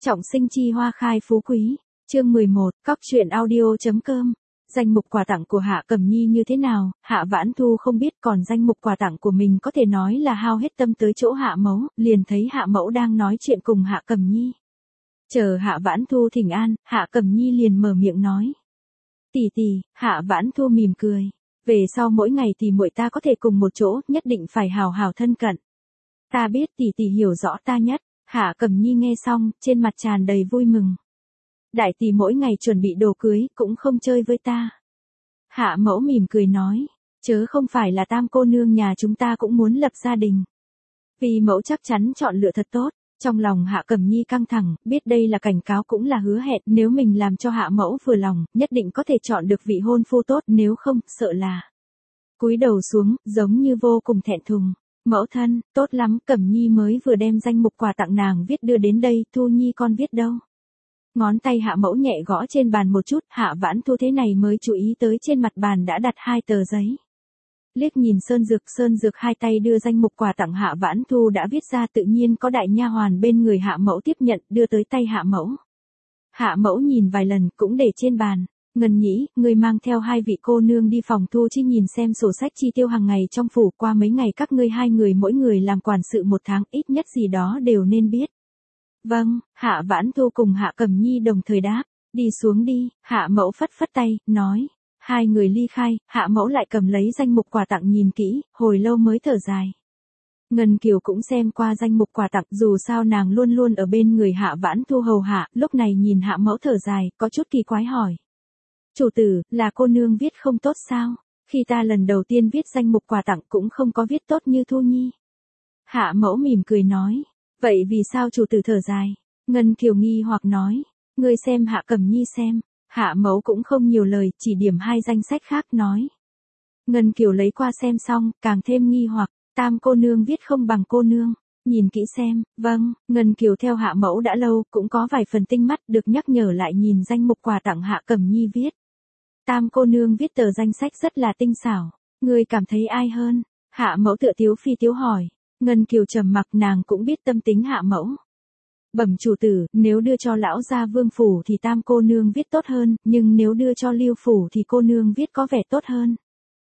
Trọng sinh chi hoa khai phú quý. Chương 11, Cóc truyện audio.com. Danh mục quà tặng của Hạ Cẩm Nhi như thế nào, Hạ Vãn Thu không biết, còn danh mục quà tặng của mình có thể nói là hao hết tâm tới chỗ Hạ Mẫu, liền thấy Hạ Mẫu đang nói chuyện cùng Hạ Cẩm Nhi. Chờ Hạ Vãn Thu thỉnh an, Hạ Cẩm Nhi liền mở miệng nói. Tỷ tỷ. Hạ Vãn Thu mỉm cười. Về sau mỗi ngày thì muội ta có thể cùng một chỗ, nhất định phải hào hào thân cận. Ta biết tỷ tỷ hiểu rõ ta nhất. Hạ Cẩm Nhi nghe xong, trên mặt tràn đầy vui mừng. Đại tỷ mỗi ngày chuẩn bị đồ cưới, cũng không chơi với ta. Hạ Mẫu mỉm cười nói, chớ không phải là Tam cô nương nhà chúng ta cũng muốn lập gia đình. Vì Mẫu chắc chắn chọn lựa thật tốt. Trong lòng Hạ Cẩm Nhi căng thẳng, biết đây là cảnh cáo cũng là hứa hẹn, nếu mình làm cho Hạ Mẫu vừa lòng, nhất định có thể chọn được vị hôn phu tốt, nếu không, sợ là. Cúi đầu xuống, giống như vô cùng thẹn thùng. Mẫu thân, tốt lắm, Cẩm Nhi mới vừa đem danh mục quà tặng nàng viết đưa đến đây, Thu Nhi con viết đâu. Ngón tay Hạ Mẫu nhẹ gõ trên bàn một chút, Hạ Vãn Thu thế này mới chú ý tới trên mặt bàn đã đặt 2 tờ giấy. Liếc nhìn Sơn Dược hai tay đưa danh mục quà tặng Hạ Vãn Thu đã viết ra, tự nhiên có đại nha hoàn bên người Hạ Mẫu tiếp nhận, đưa tới tay Hạ Mẫu. Hạ Mẫu nhìn vài lần, cũng để trên bàn. Ngân Nhĩ, người mang theo 2 vị cô nương đi phòng thu chi nhìn xem sổ sách chi tiêu hàng ngày trong phủ, qua mấy ngày các ngươi 2 người mỗi người làm quản sự 1 tháng, ít nhất gì đó đều nên biết. Vâng. Hạ Vãn Thu cùng Hạ Cẩm Nhi đồng thời đáp. Đi xuống đi. Hạ Mẫu phất phất tay, nói. 2 người ly khai, Hạ Mẫu lại cầm lấy danh mục quà tặng nhìn kỹ, hồi lâu mới thở dài. Ngân Kiều cũng xem qua danh mục quà tặng, dù sao nàng luôn luôn ở bên người Hạ Vãn Thu hầu hạ, lúc này nhìn Hạ Mẫu thở dài, có chút kỳ quái hỏi. Chủ tử, là cô nương viết không tốt sao? Khi ta lần đầu tiên viết danh mục quà tặng cũng không có viết tốt như Thu Nhi. Hạ Mẫu mỉm cười nói. Vậy vì sao chủ tử thở dài? Ngân Kiều nghi hoặc nói. Ngươi xem Hạ Cẩm Nhi xem. Hạ Mẫu cũng không nhiều lời, chỉ điểm 2 danh sách khác nói. Ngân Kiều lấy qua xem xong, càng thêm nghi hoặc, Tam cô nương viết không bằng cô nương. Nhìn kỹ xem. Vâng. Ngân Kiều theo Hạ Mẫu đã lâu, cũng có vài phần tinh mắt, được nhắc nhở lại nhìn danh mục quà tặng Hạ Cẩm Nhi viết. Tam cô nương viết tờ danh sách rất là tinh xảo. Ngươi cảm thấy ai hơn? Hạ Mẫu tựa tiếu phi tiếu hỏi. Ngân Kiều trầm mặc, nàng cũng biết tâm tính Hạ Mẫu. Bẩm chủ tử, nếu đưa cho lão gia Vương phủ thì Tam cô nương viết tốt hơn, nhưng nếu đưa cho Lưu phủ thì cô nương viết có vẻ tốt hơn.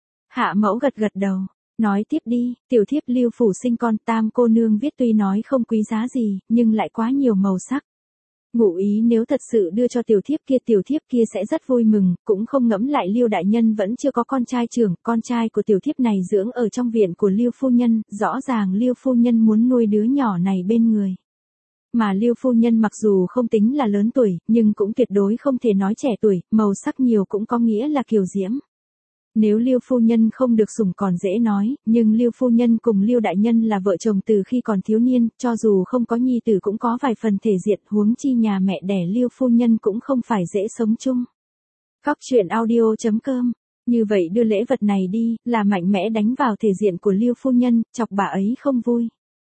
Hạ Mẫu gật gật đầu. Nói tiếp đi. Tiểu thiếp Lưu phủ sinh con, Tam cô nương viết tuy nói không quý giá gì, nhưng lại quá nhiều màu sắc. Ngụ ý nếu thật sự đưa cho tiểu thiếp kia sẽ rất vui mừng, cũng không ngẫm lại Lưu đại nhân vẫn chưa có con trai trưởng, con trai của tiểu thiếp này dưỡng ở trong viện của Lưu phu nhân, rõ ràng Lưu phu nhân muốn nuôi đứa nhỏ này bên người. Mà Lưu phu nhân mặc dù không tính là lớn tuổi, nhưng cũng tuyệt đối không thể nói trẻ tuổi, màu sắc nhiều cũng có nghĩa là kiều diễm. Nếu Lưu phu nhân không được sủng còn dễ nói, nhưng Lưu phu nhân cùng Lưu đại nhân là vợ chồng từ khi còn thiếu niên, cho dù không có nhi tử cũng có vài phần thể diện, huống chi nhà mẹ đẻ Lưu phu nhân cũng không phải dễ sống chung. Cóc truyện audio.com. Như vậy đưa lễ vật này đi, là mạnh mẽ đánh vào thể diện của Lưu phu nhân, chọc bà ấy không vui.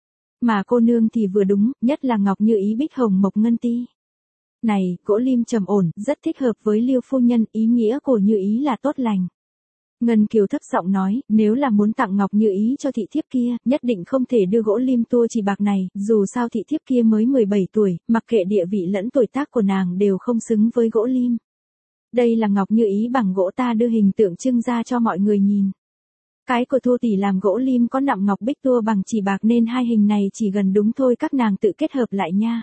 Mà cô nương thì vừa đúng, nhất là ngọc như ý bích hồng mộc ngân ti. Này, gỗ lim trầm ổn, rất thích hợp với Lưu phu nhân, ý nghĩa của như ý là tốt lành. Ngân Kiều thấp giọng nói, nếu là muốn tặng ngọc như ý cho thị thiếp kia, nhất định không thể đưa gỗ lim tua chỉ bạc này, dù sao thị thiếp kia mới 17 tuổi, mặc kệ địa vị lẫn tuổi tác của nàng đều không xứng với gỗ lim. Đây là ngọc như ý bằng gỗ, ta đưa hình tượng trưng ra cho mọi người nhìn. Cái của Thu tỷ làm gỗ lim có nặng ngọc bích tua bằng chỉ bạc nên 2 hình này chỉ gần đúng thôi, các nàng tự kết hợp lại nha.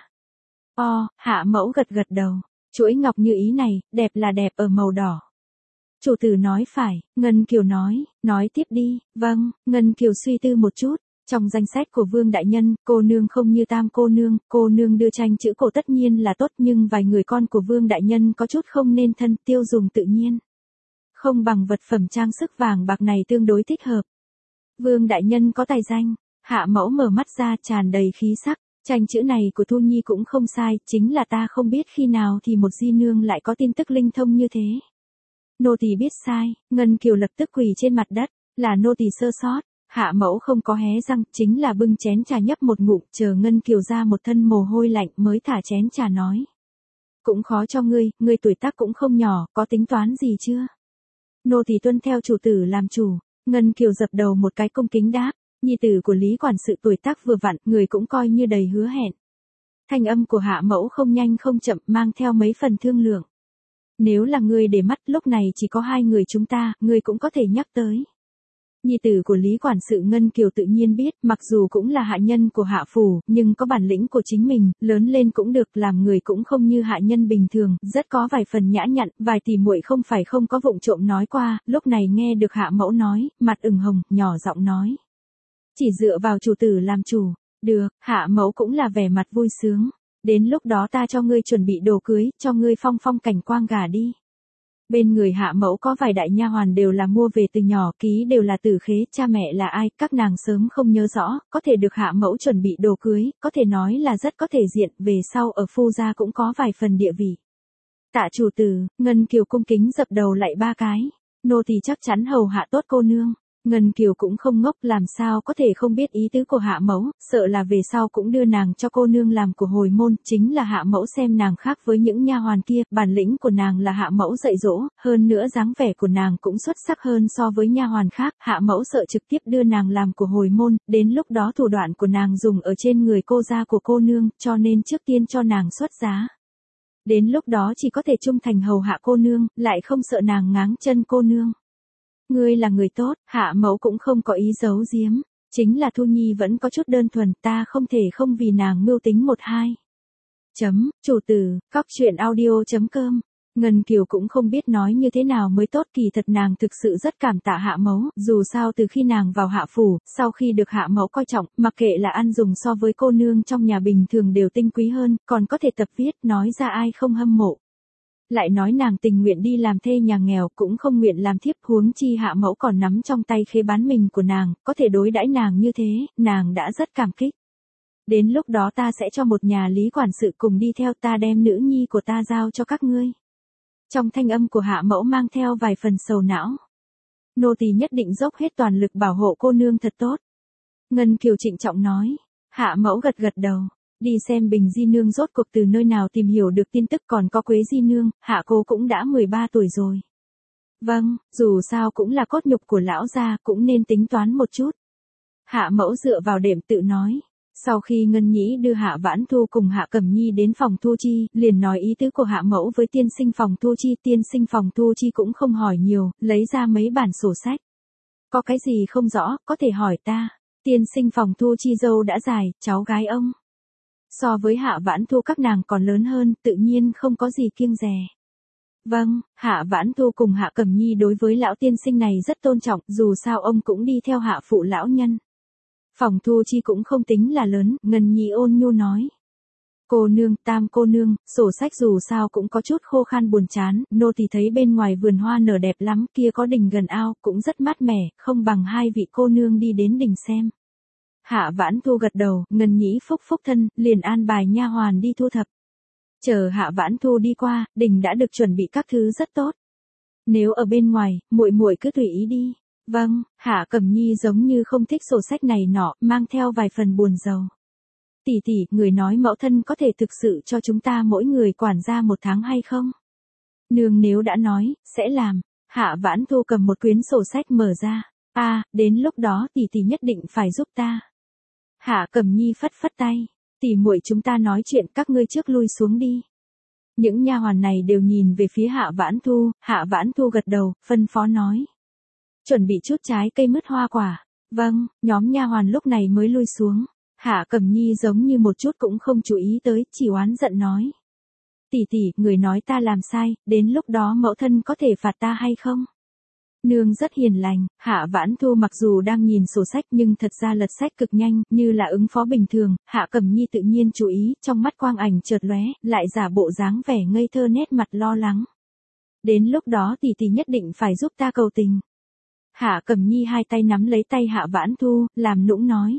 Hạ Mẫu gật gật đầu. Chuỗi ngọc như ý này, đẹp là đẹp ở màu đỏ. Chủ tử nói phải. Ngân Kiều nói tiếp đi. Vâng. Ngân Kiều suy tư một chút. Trong danh sách của Vương đại nhân, cô nương không như Tam cô nương đưa tranh chữ cổ tất nhiên là tốt, nhưng vài người con của Vương đại nhân có chút không nên thân, tiêu dùng tự nhiên. Không bằng vật phẩm trang sức vàng bạc này tương đối thích hợp. Vương đại nhân có tài danh. Hạ Mẫu mở mắt ra tràn đầy khí sắc. Tranh chữ này của Thu Nhi cũng không sai, chính là ta không biết khi nào thì một di nương lại có tin tức linh thông như thế. Nô tỳ biết sai. Ngân Kiều lập tức quỳ trên mặt đất. Là nô tỳ sơ sót. Hạ Mẫu không có hé răng, chính là bưng chén trà nhấp một ngụm, chờ Ngân Kiều ra một thân mồ hôi lạnh mới thả chén trà nói. Cũng khó cho ngươi tuổi tác cũng không nhỏ, có tính toán gì chưa? Nô tỳ tuân theo chủ tử làm chủ. Ngân Kiều dập đầu một cái cung kính đáp. Nhi tử của Lý quản sự tuổi tác vừa vặn, người cũng coi như đầy hứa hẹn. Thanh âm của Hạ Mẫu không nhanh không chậm, mang theo mấy phần thương lượng. Nếu là ngươi để mắt, lúc này chỉ có hai người chúng ta, ngươi cũng có thể nhắc tới. Nhi tử của Lý quản sự Ngân Kiều tự nhiên biết, mặc dù cũng là hạ nhân của Hạ phủ, nhưng có bản lĩnh của chính mình, lớn lên cũng được, làm người cũng không như hạ nhân bình thường, rất có vài phần nhã nhặn, vài tỷ muội không phải không có vụng trộm nói qua, lúc này nghe được Hạ Mẫu nói, mặt ửng hồng, nhỏ giọng nói. Chỉ dựa vào chủ tử làm chủ. Được, Hạ Mẫu cũng là vẻ mặt vui sướng. Đến lúc đó ta cho ngươi chuẩn bị đồ cưới, cho ngươi phong phong cảnh quang gả đi. Bên người Hạ Mẫu có vài đại nha hoàn đều là mua về từ nhỏ, ký đều là Tử Khế, cha mẹ là ai, các nàng sớm không nhớ rõ, có thể được Hạ Mẫu chuẩn bị đồ cưới, có thể nói là rất có thể diện, về sau ở phu gia cũng có vài phần địa vị. Tạ chủ tử, Ngân Kiều cung kính dập đầu lại ba cái. Nô tỳ chắc chắn hầu hạ tốt cô nương. Ngân Kiều cũng không ngốc, làm sao có thể không biết ý tứ của Hạ Mẫu, sợ là về sau cũng đưa nàng cho cô nương làm của hồi môn, chính là Hạ Mẫu xem nàng khác với những nha hoàn kia, bản lĩnh của nàng là Hạ Mẫu dạy dỗ, hơn nữa dáng vẻ của nàng cũng xuất sắc hơn so với nha hoàn khác, Hạ Mẫu sợ trực tiếp đưa nàng làm của hồi môn, đến lúc đó thủ đoạn của nàng dùng ở trên người cô gia của cô nương, cho nên trước tiên cho nàng xuất giá. Đến lúc đó chỉ có thể trung thành hầu hạ cô nương, lại không sợ nàng ngáng chân cô nương. Ngươi là người tốt, Hạ Mẫu cũng không có ý giấu giếm, chính là Thu Nhi vẫn có chút đơn thuần, ta không thể không vì nàng mưu tính một hai. Chủ tử, cóc truyện audio.com. Ngân Kiều cũng không biết nói như thế nào mới tốt, kỳ thật nàng thực sự rất cảm tạ Hạ Mẫu, dù sao từ khi nàng vào Hạ phủ, sau khi được Hạ Mẫu coi trọng, mặc kệ là ăn dùng so với cô nương trong nhà bình thường đều tinh quý hơn, còn có thể tập viết, nói ra ai không hâm mộ. Lại nói nàng tình nguyện đi làm thê nhà nghèo, cũng không nguyện làm thiếp, huống chi Hạ Mẫu còn nắm trong tay khế bán mình của nàng, có thể đối đãi nàng như thế, nàng đã rất cảm kích. Đến lúc đó ta sẽ cho một nhà Lý quản sự cùng đi theo, ta đem nữ nhi của ta giao cho các ngươi. Trong thanh âm của Hạ Mẫu mang theo vài phần sầu não. Nô tỳ nhất định dốc hết toàn lực bảo hộ cô nương thật tốt. Ngân Kiều trịnh trọng nói. Hạ Mẫu gật gật đầu. Đi xem Bình Di Nương rốt cuộc từ nơi nào tìm hiểu được tin tức, còn có Quế Di Nương, Hạ cô cũng đã 13 tuổi rồi. Vâng, dù sao cũng là cốt nhục của lão gia, cũng nên tính toán một chút. Hạ Mẫu dựa vào đệm tự nói. Sau khi Ngân Nhĩ đưa Hạ Vãn Thu cùng Hạ Cẩm Nhi đến phòng Thu Chi, liền nói ý tứ của Hạ Mẫu với tiên sinh phòng Thu Chi, tiên sinh phòng Thu Chi cũng không hỏi nhiều, lấy ra mấy bản sổ sách. Có cái gì không rõ, có thể hỏi ta. Tiên sinh phòng Thu Chi dâu đã dài, cháu gái ông. So với Hạ Vãn Thu các nàng còn lớn hơn, tự nhiên không có gì kiêng dè. Vâng, Hạ Vãn Thu cùng Hạ Cẩm Nhi đối với lão tiên sinh này rất tôn trọng, dù sao ông cũng đi theo Hạ phụ lão nhân. Phòng Thu Chi cũng không tính là lớn, Ngân Nhi ôn nhu nói. Cô nương, Tam cô nương, sổ sách dù sao cũng có chút khô khan buồn chán, nô tỳ thấy bên ngoài vườn hoa nở đẹp lắm, kia có đình gần ao, cũng rất mát mẻ, không bằng hai vị cô nương đi đến đình xem. Hạ Vãn Thu gật đầu, Ngân Nhĩ phúc phúc thân, liền an bài nha hoàn đi thu thập. Chờ Hạ Vãn Thu đi qua, đình đã được chuẩn bị các thứ rất tốt. Nếu ở bên ngoài, muội muội cứ tùy ý đi. Vâng, Hạ Cẩm Nhi giống như không thích sổ sách này nọ, mang theo vài phần buồn rầu. Tỷ tỷ, người nói mẫu thân có thể thực sự cho chúng ta mỗi người quản gia 1 tháng hay không? Nương nếu đã nói, sẽ làm. Hạ Vãn Thu cầm một quyển sổ sách mở ra. Đến lúc đó tỷ tỷ nhất định phải giúp ta. Hạ Cẩm Nhi phất phất tay. Tỷ muội chúng ta nói chuyện, các ngươi trước lui xuống đi. Những nha hoàn này đều nhìn về phía Hạ Vãn Thu gật đầu, phân phó nói. Chuẩn bị chút trái cây mứt hoa quả. Vâng, nhóm nha hoàn lúc này mới lui xuống. Hạ Cẩm Nhi giống như một chút cũng không chú ý tới, chỉ oán giận nói. Tỷ tỷ, người nói ta làm sai, đến lúc đó mẫu thân có thể phạt ta hay không? Nương rất hiền lành, Hạ Vãn Thu mặc dù đang nhìn sổ sách nhưng thật ra lật sách cực nhanh, như là ứng phó bình thường, Hạ Cẩm Nhi tự nhiên chú ý, trong mắt quang ảnh chợt lóe, lại giả bộ dáng vẻ ngây thơ nét mặt lo lắng. Đến lúc đó tỷ tỷ nhất định phải giúp ta cầu tình. Hạ Cẩm Nhi hai tay nắm lấy tay Hạ Vãn Thu, làm nũng nói.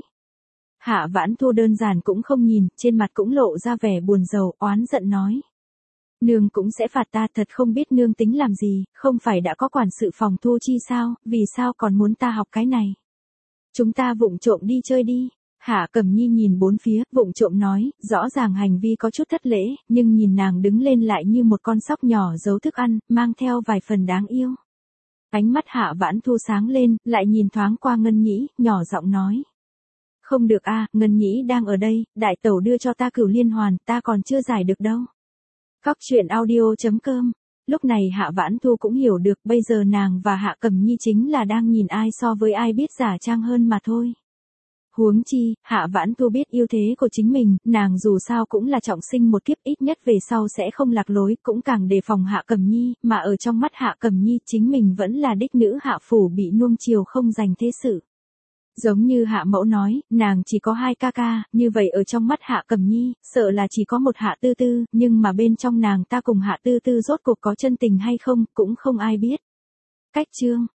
Hạ Vãn Thu đơn giản cũng không nhìn, trên mặt cũng lộ ra vẻ buồn rầu, oán giận nói. Nương cũng sẽ phạt ta, thật không biết nương tính làm gì, không phải đã có quản sự phòng Thu Chi sao, vì sao còn muốn ta học cái này. Chúng ta vụng trộm đi chơi đi. Hạ Cẩm Nhi nhìn bốn phía, vụng trộm nói, rõ ràng hành vi có chút thất lễ, nhưng nhìn nàng đứng lên lại như một con sóc nhỏ giấu thức ăn, mang theo vài phần đáng yêu. Ánh mắt Hạ Vãn Thu sáng lên, lại nhìn thoáng qua Ngân Nhĩ, nhỏ giọng nói. Không được a, Ngân Nhĩ đang ở đây, đại tẩu đưa cho ta cửu liên hoàn, ta còn chưa giải được đâu. Cóc truyện audio.com. Lúc này Hạ Vãn Thu cũng hiểu được bây giờ nàng và Hạ Cẩm Nhi chính là đang nhìn ai so với ai biết giả trang hơn mà thôi. Huống chi, Hạ Vãn Thu biết ưu thế của chính mình, nàng dù sao cũng là trọng sinh một kiếp, ít nhất về sau sẽ không lạc lối, cũng càng đề phòng Hạ Cẩm Nhi, mà ở trong mắt Hạ Cẩm Nhi chính mình vẫn là đích nữ Hạ Phủ bị nuông chiều không dành thế sự. Giống như Hạ Mẫu nói, nàng chỉ có 2 ca ca, như vậy ở trong mắt Hạ Cẩm Nhi, sợ là chỉ có một Hạ Tư Tư, nhưng mà bên trong nàng ta cùng Hạ Tư Tư rốt cuộc có chân tình hay không, cũng không ai biết. Cách chương